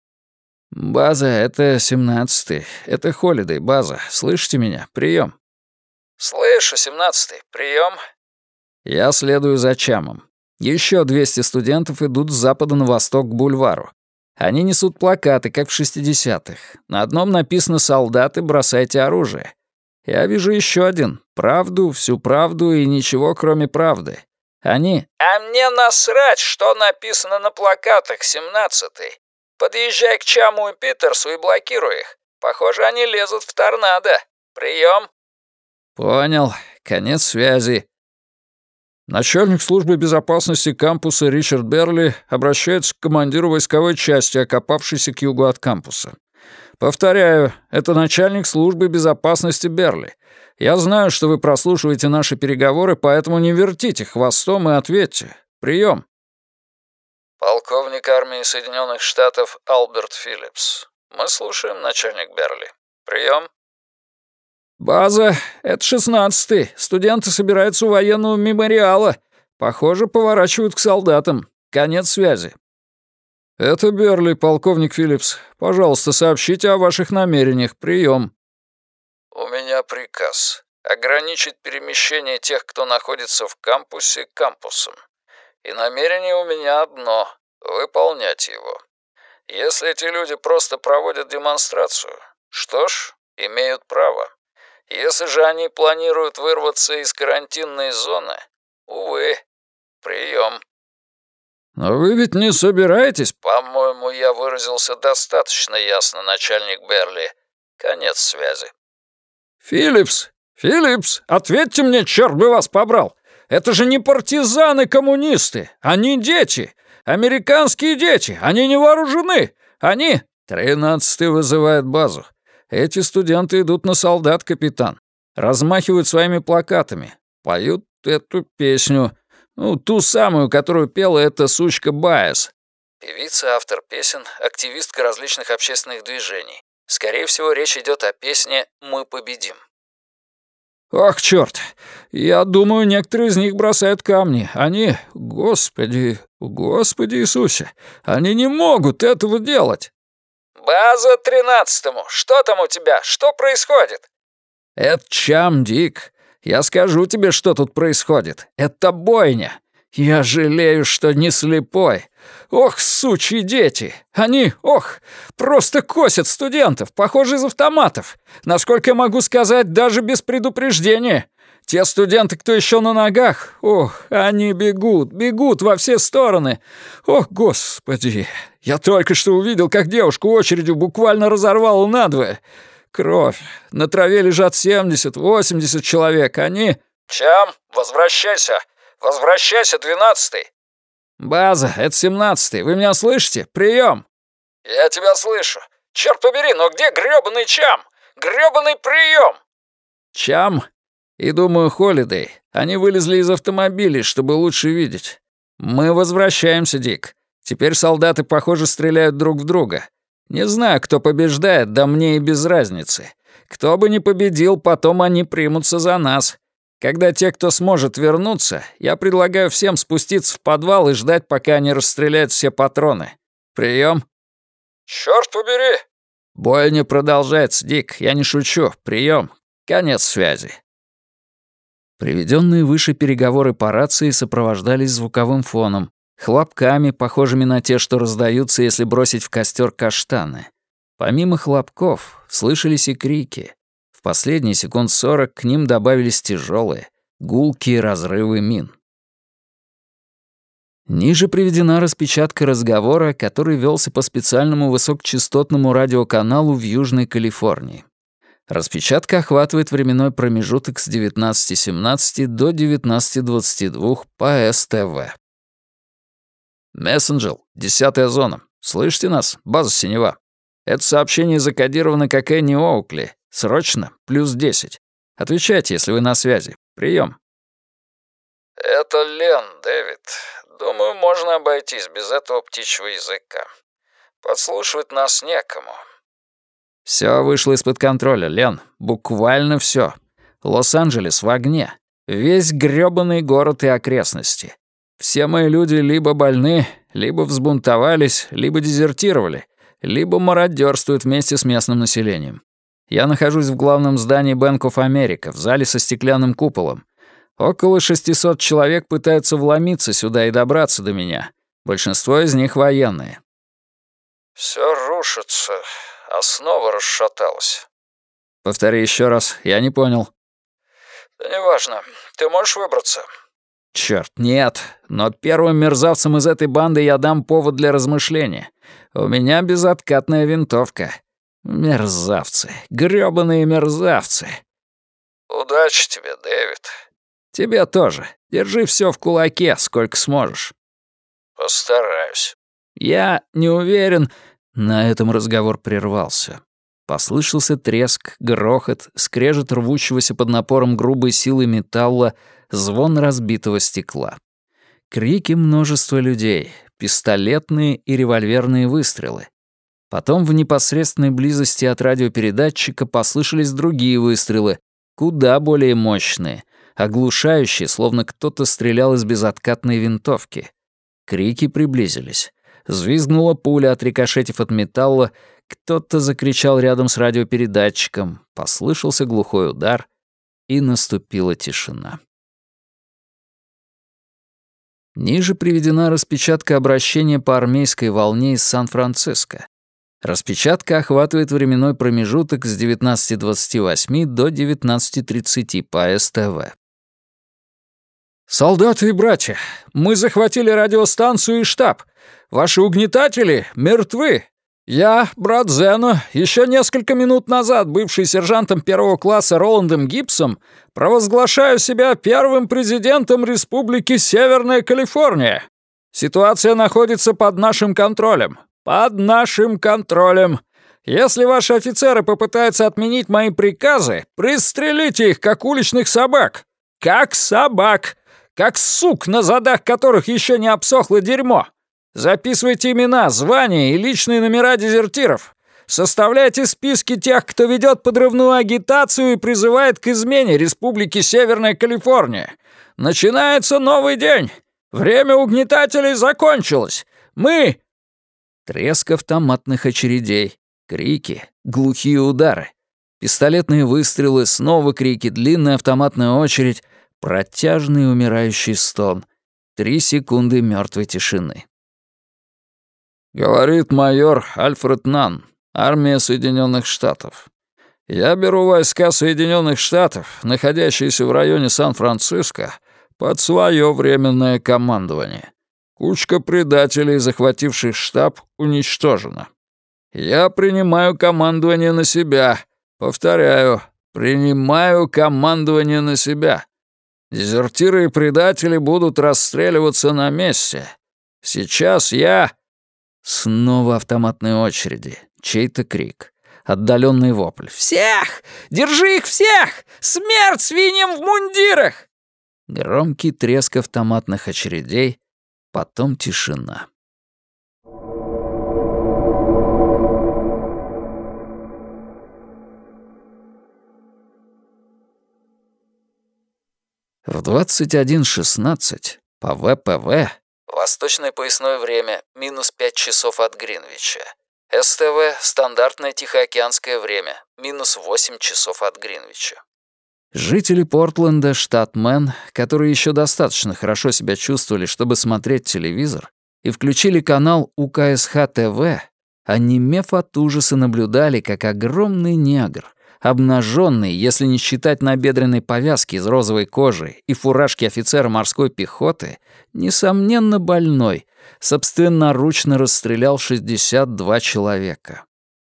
База, это 17-й. Это Холидей, база. Слышите меня? Прием. Слышу, 17-й. Прием. Я следую за Чамом. Еще 200 студентов идут с запада на восток к бульвару. Они несут плакаты, как в 60-х. На одном написано «Солдаты, бросайте оружие». Я вижу еще один. Правду, всю правду и ничего, кроме правды. Они... А мне насрать, что написано на плакатах, 17-й. Подъезжай к Чаму и Питерсу и блокируй их. Похоже, они лезут в торнадо. Прием. Понял. Конец связи. Начальник службы безопасности кампуса Ричард Берли обращается к командиру войсковой части, окопавшейся к югу от кампуса. Повторяю, это начальник службы безопасности Берли. Я знаю, что вы прослушиваете наши переговоры, поэтому не вертите хвостом и ответьте. Прием. Полковник армии Соединенных Штатов Альберт Филлипс. Мы слушаем, начальник Берли. Прием. База, это 16-й. Студенты собираются у военного мемориала. Похоже, поворачивают к солдатам. Конец связи. Это Берли, полковник Филлипс. Пожалуйста, сообщите о ваших намерениях. Прием. У меня приказ ограничить перемещение тех, кто находится в кампусе, кампусом. И намерение у меня одно — выполнять его. Если эти люди просто проводят демонстрацию, что ж, имеют право. Если же они планируют вырваться из карантинной зоны, увы, прием. Но вы ведь не собираетесь? По-моему, я выразился достаточно ясно, начальник Берли. Конец связи. Филлипс, ответьте мне, черт бы вас побрал! Это же не партизаны-коммунисты! Они дети! Американские дети! Они не вооружены! Они...» 13-й вызывает базу. Эти студенты идут на солдат, капитан. Размахивают своими плакатами. Поют эту песню. Ну, ту самую, которую пела эта сучка Байес. Певица, автор песен, активистка различных общественных движений. Скорее всего, речь идет о песне «Мы победим». Ах, черт! Я думаю, некоторые из них бросают камни. Они... Господи Иисусе! Они не могут этого делать! «База 13-му! Что там у тебя? Что происходит?» «Это Чам, Дик. Я скажу тебе, что тут происходит. Это бойня. Я жалею, что не слепой. Ох, сучьи дети! Они, просто косят студентов, похоже, из автоматов. Насколько я могу сказать, даже без предупреждения. Те студенты, кто еще на ногах, они бегут во все стороны. Ох, господи! Я только что увидел, как девушку очередью буквально разорвало надвое. Кровь. На траве лежат 70-80 человек. Они... Чам, возвращайся! Возвращайся, 12-й! База, это 17-й. Вы меня слышите? Прием! Я тебя слышу. Черт побери, но где грёбаный Чам? Грёбаный прием! Чам и, думаю, Холидей. Они вылезли из автомобилей, чтобы лучше видеть. Мы возвращаемся, Дик. Теперь солдаты, похоже, стреляют друг в друга. Не знаю, кто побеждает, да мне и без разницы. Кто бы ни победил, потом они примутся за нас. Когда те, кто сможет вернуться, я предлагаю всем спуститься в подвал и ждать, пока они расстреляют все патроны. Прием. Черт побери! Бойня продолжается, Дик, я не шучу. Прием. Конец связи. Приведенные выше переговоры по рации сопровождались звуковым фоном, хлопками, похожими на те, что раздаются, если бросить в костер каштаны. Помимо хлопков слышались и крики. В последние секунд 40 к ним добавились тяжелые, гулкие разрывы мин. Ниже приведена распечатка разговора, который велся по специальному высокочастотному радиоканалу в Южной Калифорнии. Распечатка охватывает временной промежуток с 19:17 до 19:22 по СТВ. «Мессенджер, 10-я зона. Слышите нас? База Синева. Это сообщение закодировано как Энни Оукли. Срочно, +10. Отвечайте, если вы на связи. Прием. «Это Лен, Дэвид. Думаю, можно обойтись без этого птичьего языка. Подслушивать нас некому». «Всё вышло из-под контроля, Лен. Буквально всё. Лос-Анджелес в огне. Весь грёбаный город и окрестности. Все мои люди либо больны, либо взбунтовались, либо дезертировали, либо мародёрствуют вместе с местным населением. Я нахожусь в главном здании Bank of America, в зале со стеклянным куполом. Около 600 человек пытаются вломиться сюда и добраться до меня. Большинство из них военные». «Всё рушится. Основа расшаталась». «Повтори ещё раз. Я не понял». «Да неважно. Ты можешь выбраться?» «Чёрт, нет. Но первым мерзавцам из этой банды я дам повод для размышления. У меня безоткатная винтовка. Мерзавцы. Грёбаные мерзавцы». «Удачи тебе, Дэвид». «Тебе тоже. Держи всё в кулаке, сколько сможешь». «Постараюсь». «Я не уверен...» На этом разговор прервался. Послышался треск, грохот, скрежет рвущегося под напором грубой силы металла, звон разбитого стекла. Крики множества людей, пистолетные и револьверные выстрелы. Потом в непосредственной близости от радиопередатчика послышались другие выстрелы, куда более мощные, оглушающие, словно кто-то стрелял из безоткатной винтовки. Крики приблизились. Взвизгнула пуля, отрикошетив от металла, кто-то закричал рядом с радиопередатчиком, послышался глухой удар, и наступила тишина. Ниже приведена распечатка обращения по армейской волне из Сан-Франциско. Распечатка охватывает временной промежуток с 19:28 до 19:30 по СТВ. «Солдаты и братья, мы захватили радиостанцию и штаб. Ваши угнетатели мертвы. Я, брат Зена, еще несколько минут назад бывший сержантом первого класса Роландом Гибсом, провозглашаю себя первым президентом Республики Северная Калифорния. Ситуация находится под нашим контролем. Под нашим контролем. Если ваши офицеры попытаются отменить мои приказы, пристрелите их, как уличных собак. Как собак. Как сук, на задах которых еще не обсохло дерьмо. Записывайте имена, звания и личные номера дезертиров. Составляйте списки тех, кто ведет подрывную агитацию и призывает к измене Республики Северная Калифорния. Начинается новый день. Время угнетателей закончилось. Мы...» Треск автоматных очередей, крики, глухие удары. Пистолетные выстрелы, снова крики, длинная автоматная очередь, протяжный умирающий стон. 3 секунды мертвой тишины. «Говорит майор Альфред Нанн, армия Соединенных Штатов. Я беру войска Соединенных Штатов, находящиеся в районе Сан-Франциско, под свое временное командование. Кучка предателей, захвативших штаб, уничтожена. Я принимаю командование на себя. Повторяю, принимаю командование на себя. Дезертиры и предатели будут расстреливаться на месте. Сейчас я...» Снова автоматные очереди, чей-то крик, отдаленный вопль. «Всех! Держи их всех! Смерть свиньям в мундирах!» Громкий треск автоматных очередей, потом тишина. В 21:16 по ВПВ, восточное поясное время, минус 5 часов от Гринвича. СТВ, стандартное тихоокеанское время, минус 8 часов от Гринвича. Жители Портленда, штат Мэн, которые еще достаточно хорошо себя чувствовали, чтобы смотреть телевизор, и включили канал УКСХ-ТВ, онемев от ужаса наблюдали, как огромный негр, обнаженный, если не считать набедренной повязки из розовой кожи и фуражки офицера морской пехоты, несомненно больной, собственноручно расстрелял 62 человека.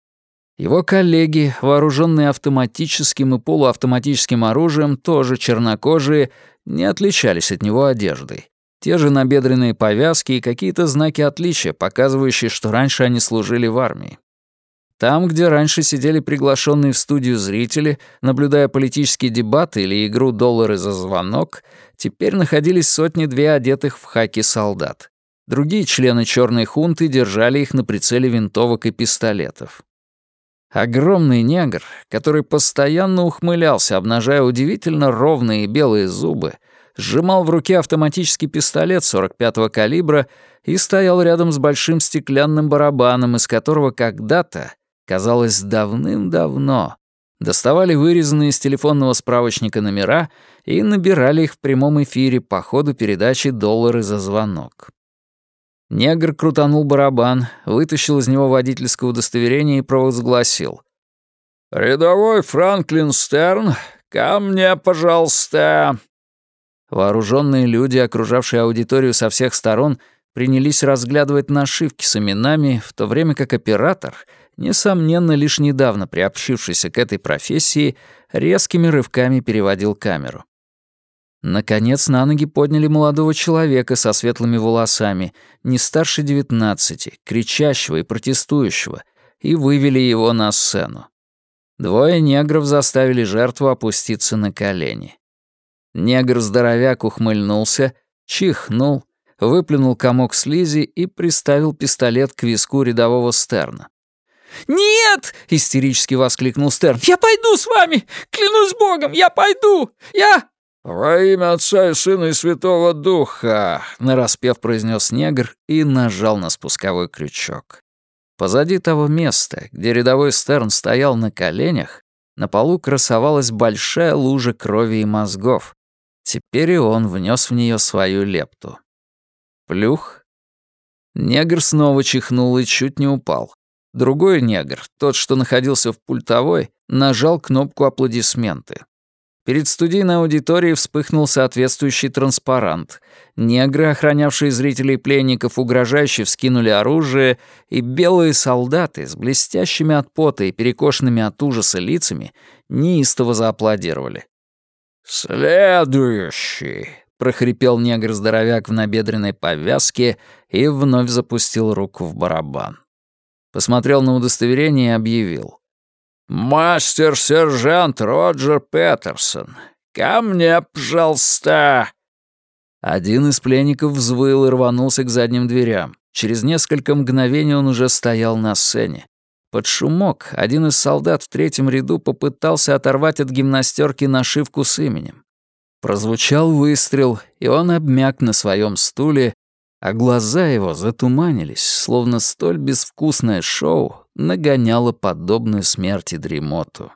Его коллеги, вооруженные автоматическим и полуавтоматическим оружием, тоже чернокожие, не отличались от него одеждой. Те же набедренные повязки и какие-то знаки отличия, показывающие, что раньше они служили в армии. Там, где раньше сидели приглашенные в студию зрители, наблюдая политические дебаты или игру «Доллары за звонок», теперь находились сотни-две одетых в хаки солдат. Другие члены черной хунты держали их на прицеле винтовок и пистолетов. Огромный негр, который постоянно ухмылялся, обнажая удивительно ровные белые зубы, сжимал в руке автоматический пистолет 45-го калибра и стоял рядом с большим стеклянным барабаном, из которого когда-то, казалось, давным-давно, доставали вырезанные из телефонного справочника номера и набирали их в прямом эфире по ходу передачи «Доллары за звонок». Негр крутанул барабан, вытащил из него водительское удостоверение и провозгласил: «Рядовой Франклин Стерн, ко мне, пожалуйста!» Вооруженные люди, окружавшие аудиторию со всех сторон, принялись разглядывать нашивки с именами, в то время как оператор, несомненно, лишь недавно приобщившийся к этой профессии, резкими рывками переводил камеру. Наконец на ноги подняли молодого человека со светлыми волосами, не старше 19, кричащего и протестующего, и вывели его на сцену. Двое негров заставили жертву опуститься на колени. Негр-здоровяк ухмыльнулся, чихнул, выплюнул комок слизи и приставил пистолет к виску рядового Стерна. «Нет!» — истерически воскликнул Стерн. «Я пойду с вами! Клянусь Богом, я пойду! «Во имя Отца и Сына и Святого Духа!» — нараспев произнес негр и нажал на спусковой крючок. Позади того места, где рядовой Стерн стоял на коленях, на полу красовалась большая лужа крови и мозгов. Теперь и он внес в нее свою лепту. Плюх. Негр снова чихнул и чуть не упал. Другой негр, тот, что находился в пультовой, нажал кнопку аплодисменты. Перед студийной аудиторией вспыхнул соответствующий транспарант. Негры, охранявшие зрителей пленников, угрожающе вскинули оружие, и белые солдаты с блестящими от пота и перекошенными от ужаса лицами неистово зааплодировали. «Следующий!» — прохрипел негр-здоровяк в набедренной повязке и вновь запустил руку в барабан. Посмотрел на удостоверение и объявил. «Мастер-сержант Роджер Петерсон, ко мне, пожалуйста!» Один из пленников взвыл и рванулся к задним дверям. Через несколько мгновений он уже стоял на сцене. Под шумок один из солдат в третьем ряду попытался оторвать от гимнастерки нашивку с именем. Прозвучал выстрел, и он обмяк на своем стуле, а глаза его затуманились, словно столь безвкусное шоу нагоняло подобную смерти дремоту.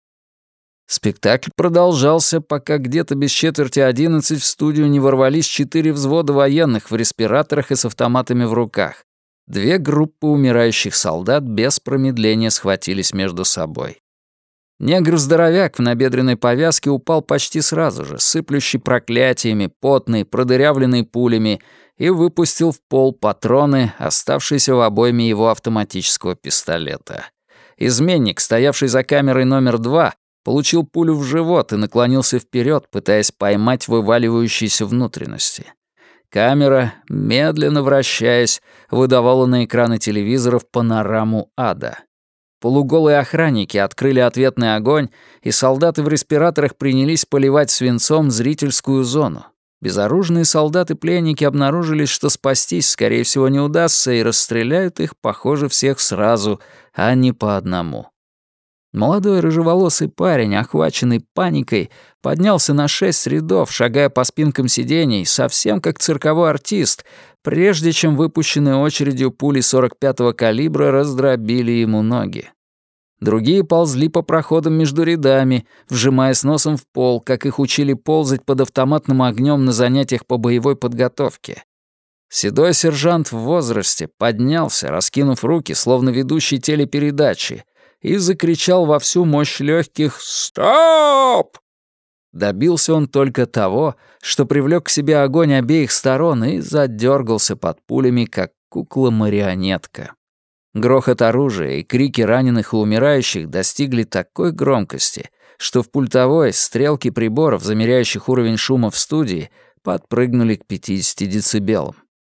Спектакль продолжался, пока где-то без 10:45 в студию не ворвались 4 взвода военных в респираторах и с автоматами в руках. 2 группы умирающих солдат без промедления схватились между собой. Негр-здоровяк в набедренной повязке упал почти сразу же, сыплющий проклятиями, потный, продырявленный пулями, и выпустил в пол патроны, оставшиеся в обойме его автоматического пистолета. Изменник, стоявший за камерой номер 2, получил пулю в живот и наклонился вперед, пытаясь поймать вываливающиеся внутренности. Камера, медленно вращаясь, выдавала на экраны телевизоров панораму ада. Полуголые охранники открыли ответный огонь, и солдаты в респираторах принялись поливать свинцом зрительскую зону. Безоружные солдаты-пленники обнаружили, что спастись, скорее всего, не удастся, и расстреляют их, похоже, всех сразу, а не по одному. Молодой рыжеволосый парень, охваченный паникой, поднялся на 6 рядов, шагая по спинкам сидений, совсем как цирковой артист, прежде чем выпущенные очередью пули 45-го калибра раздробили ему ноги. Другие ползли по проходам между рядами, вжимаясь носом в пол, как их учили ползать под автоматным огнем на занятиях по боевой подготовке. Седой сержант в возрасте поднялся, раскинув руки, словно ведущий телепередачи, и закричал во всю мощь легких «Стоп!». Добился он только того, что привлек к себе огонь обеих сторон и задергался под пулями, как кукла-марионетка. Грохот оружия и крики раненых и умирающих достигли такой громкости, что в пультовой стрелки приборов, замеряющих уровень шума в студии, подпрыгнули к 50 децибелам.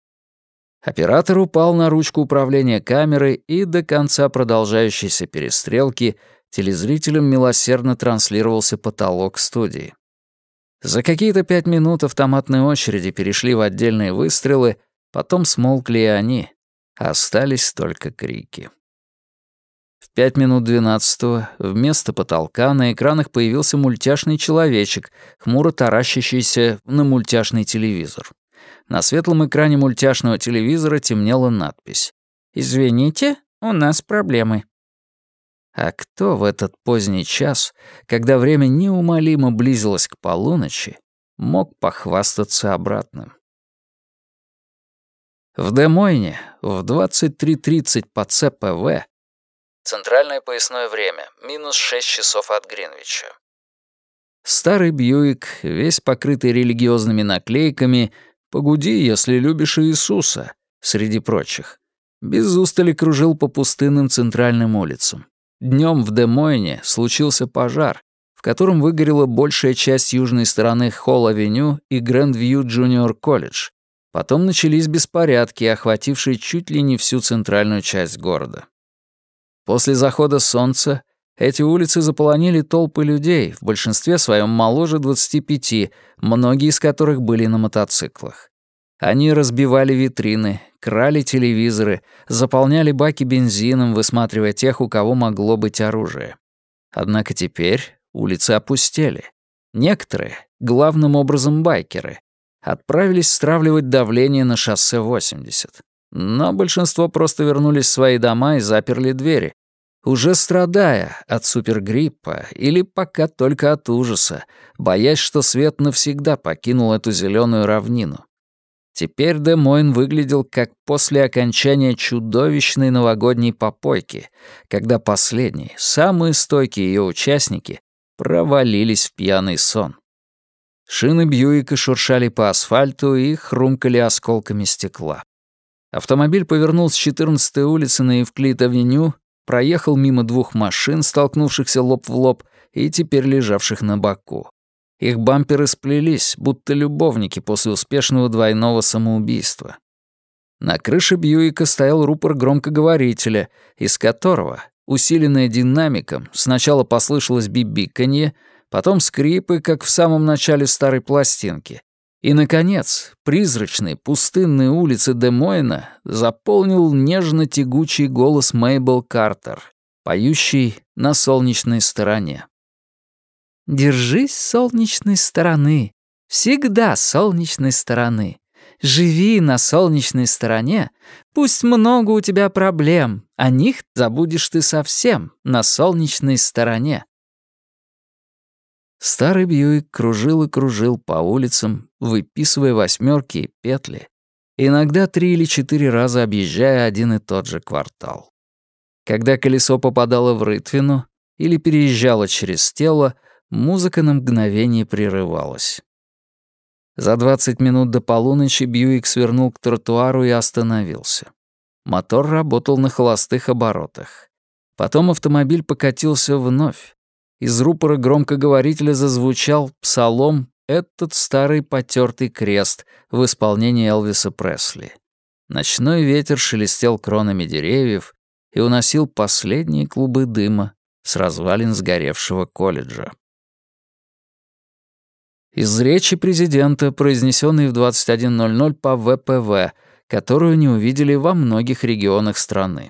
Оператор упал на ручку управления камерой, и до конца продолжающейся перестрелки телезрителям милосердно транслировался потолок студии. За какие-то 5 минут автоматные очереди перешли в отдельные выстрелы, потом смолкли и они. Остались только крики. В 5 минут 12-го вместо потолка на экранах появился мультяшный человечек, хмуро таращащийся на мультяшный телевизор. На светлом экране мультяшного телевизора темнела надпись «Извините, у нас проблемы». А кто в этот поздний час, когда время неумолимо близилось к полуночи, мог похвастаться обратным? В Де-Мойне в 23:30 по ЦПВ центральное поясное время, минус 6 часов от Гринвича. Старый Бьюик, весь покрытый религиозными наклейками «Погуди, если любишь Иисуса», среди прочих, без устали кружил по пустынным центральным улицам. Днем в Де-Мойне случился пожар, в котором выгорела большая часть южной стороны Холл-авеню и Грэнд-Вью Джуниор Колледж. Потом начались беспорядки, охватившие чуть ли не всю центральную часть города. После захода солнца эти улицы заполонили толпы людей, в большинстве своем моложе 25, многие из которых были на мотоциклах. Они разбивали витрины, крали телевизоры, заполняли баки бензином, высматривая тех, у кого могло быть оружие. Однако теперь улицы опустели. Некоторые, главным образом байкеры, отправились стравливать давление на шоссе 80. Но большинство просто вернулись в свои дома и заперли двери, уже страдая от супергриппа или пока только от ужаса, боясь, что свет навсегда покинул эту зеленую равнину. Теперь Де-Мойн выглядел как после окончания чудовищной новогодней попойки, когда последние, самые стойкие ее участники провалились в пьяный сон. Шины Бьюика шуршали по асфальту и хрумкали осколками стекла. Автомобиль повернул с 14-й улицы на Евклид-авеню, проехал мимо двух машин, столкнувшихся лоб в лоб и теперь лежавших на боку. Их бамперы сплелись, будто любовники после успешного двойного самоубийства. На крыше Бьюика стоял рупор громкоговорителя, из которого, усиленное динамиком, сначала послышалось бибиканье, потом скрипы, как в самом начале старой пластинки. И, наконец, призрачные пустынные улицы Де-Мойна заполнил нежно-тягучий голос Мейбл Картер, поющий «На солнечной стороне». «Держись солнечной стороны, всегда солнечной стороны. Живи на солнечной стороне, пусть много у тебя проблем, о них забудешь ты совсем на солнечной стороне». Старый Бьюик кружил и кружил по улицам, выписывая восьмерки и петли, иногда 3 или 4 раза объезжая один и тот же квартал. Когда колесо попадало в рытвину или переезжало через тело, музыка на мгновение прерывалась. За 20 минут до полуночи Бьюик свернул к тротуару и остановился. Мотор работал на холостых оборотах. Потом автомобиль покатился вновь. Из рупора громкоговорителя зазвучал псалом «Этот старый потертый крест» в исполнении Элвиса Пресли. Ночной ветер шелестел кронами деревьев и уносил последние клубы дыма с развалин сгоревшего колледжа. Из речи президента, произнесенной в 21:00 по ВПВ, которую не увидели во многих регионах страны.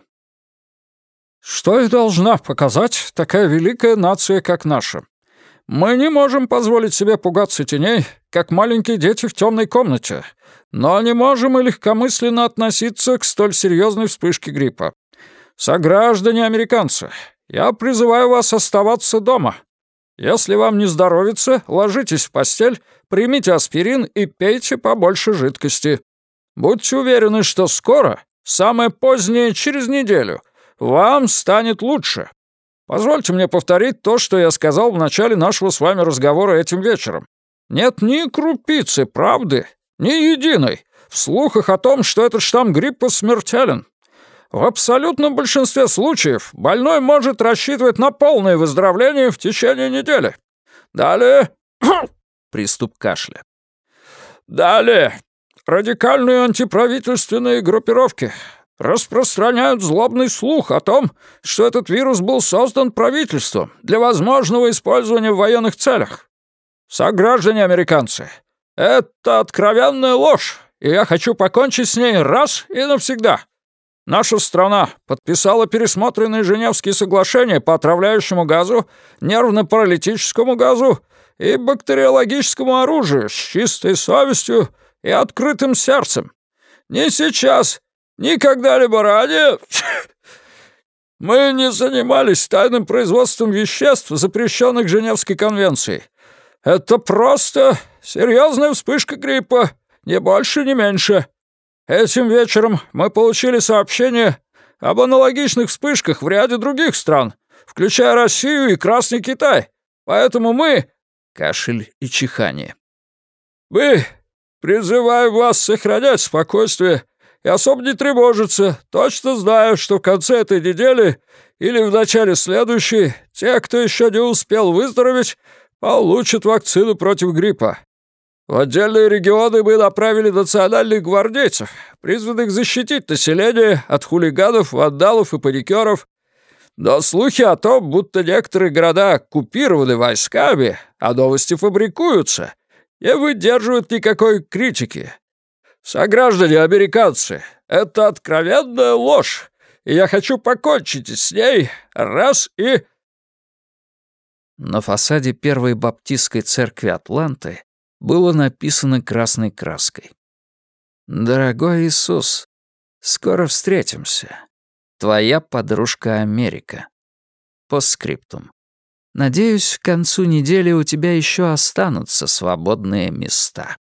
Что и должна показать такая великая нация, как наша. Мы не можем позволить себе пугаться теней, как маленькие дети в темной комнате, но не можем и легкомысленно относиться к столь серьезной вспышке гриппа. Сограждане американцы, я призываю вас оставаться дома. Если вам не здоровится, ложитесь в постель, примите аспирин и пейте побольше жидкости. Будьте уверены, что скоро, самое позднее через неделю, вам станет лучше. Позвольте мне повторить то, что я сказал в начале нашего с вами разговора этим вечером. Нет ни крупицы правды, ни единой, в слухах о том, что этот штамм гриппа смертелен. В абсолютном большинстве случаев больной может рассчитывать на полное выздоровление в течение недели. Далее... Приступ кашля. Далее. Радикальные антиправительственные группировки распространяют злобный слух о том, что этот вирус был создан правительством для возможного использования в военных целях. Сограждане американцы, это откровенная ложь, и я хочу покончить с ней раз и навсегда. Наша страна подписала пересмотренные Женевские соглашения по отравляющему газу, нервно-паралитическому газу и бактериологическому оружию с чистой совестью и открытым сердцем. Ни сейчас, ни когда-либо ранее мы не занимались тайным производством веществ, запрещенных Женевской конвенцией. Это просто серьезная вспышка гриппа, ни больше, ни меньше. Этим вечером мы получили сообщение об аналогичных вспышках в ряде других стран, включая Россию и Красный Китай. Поэтому мы... Кашель и чихание. Мы призываем вас сохранять спокойствие и особо не тревожиться, точно зная, что в конце этой недели или в начале следующей те, кто еще не успел выздороветь, получат вакцину против гриппа. В отдельные регионы мы направили национальных гвардейцев, призванных защитить население от хулиганов, вандалов и паникеров. Но слухи о том, будто некоторые города оккупированы войсками, а новости фабрикуются, не выдерживают никакой критики. Сограждане американцы, это откровенная ложь, и я хочу покончить с ней раз и... На фасаде Первой Баптистской церкви Атланты было написано красной краской: «Дорогой Иисус, скоро встретимся. Твоя подружка Америка». Постскриптум. Надеюсь, к концу недели у тебя еще останутся свободные места.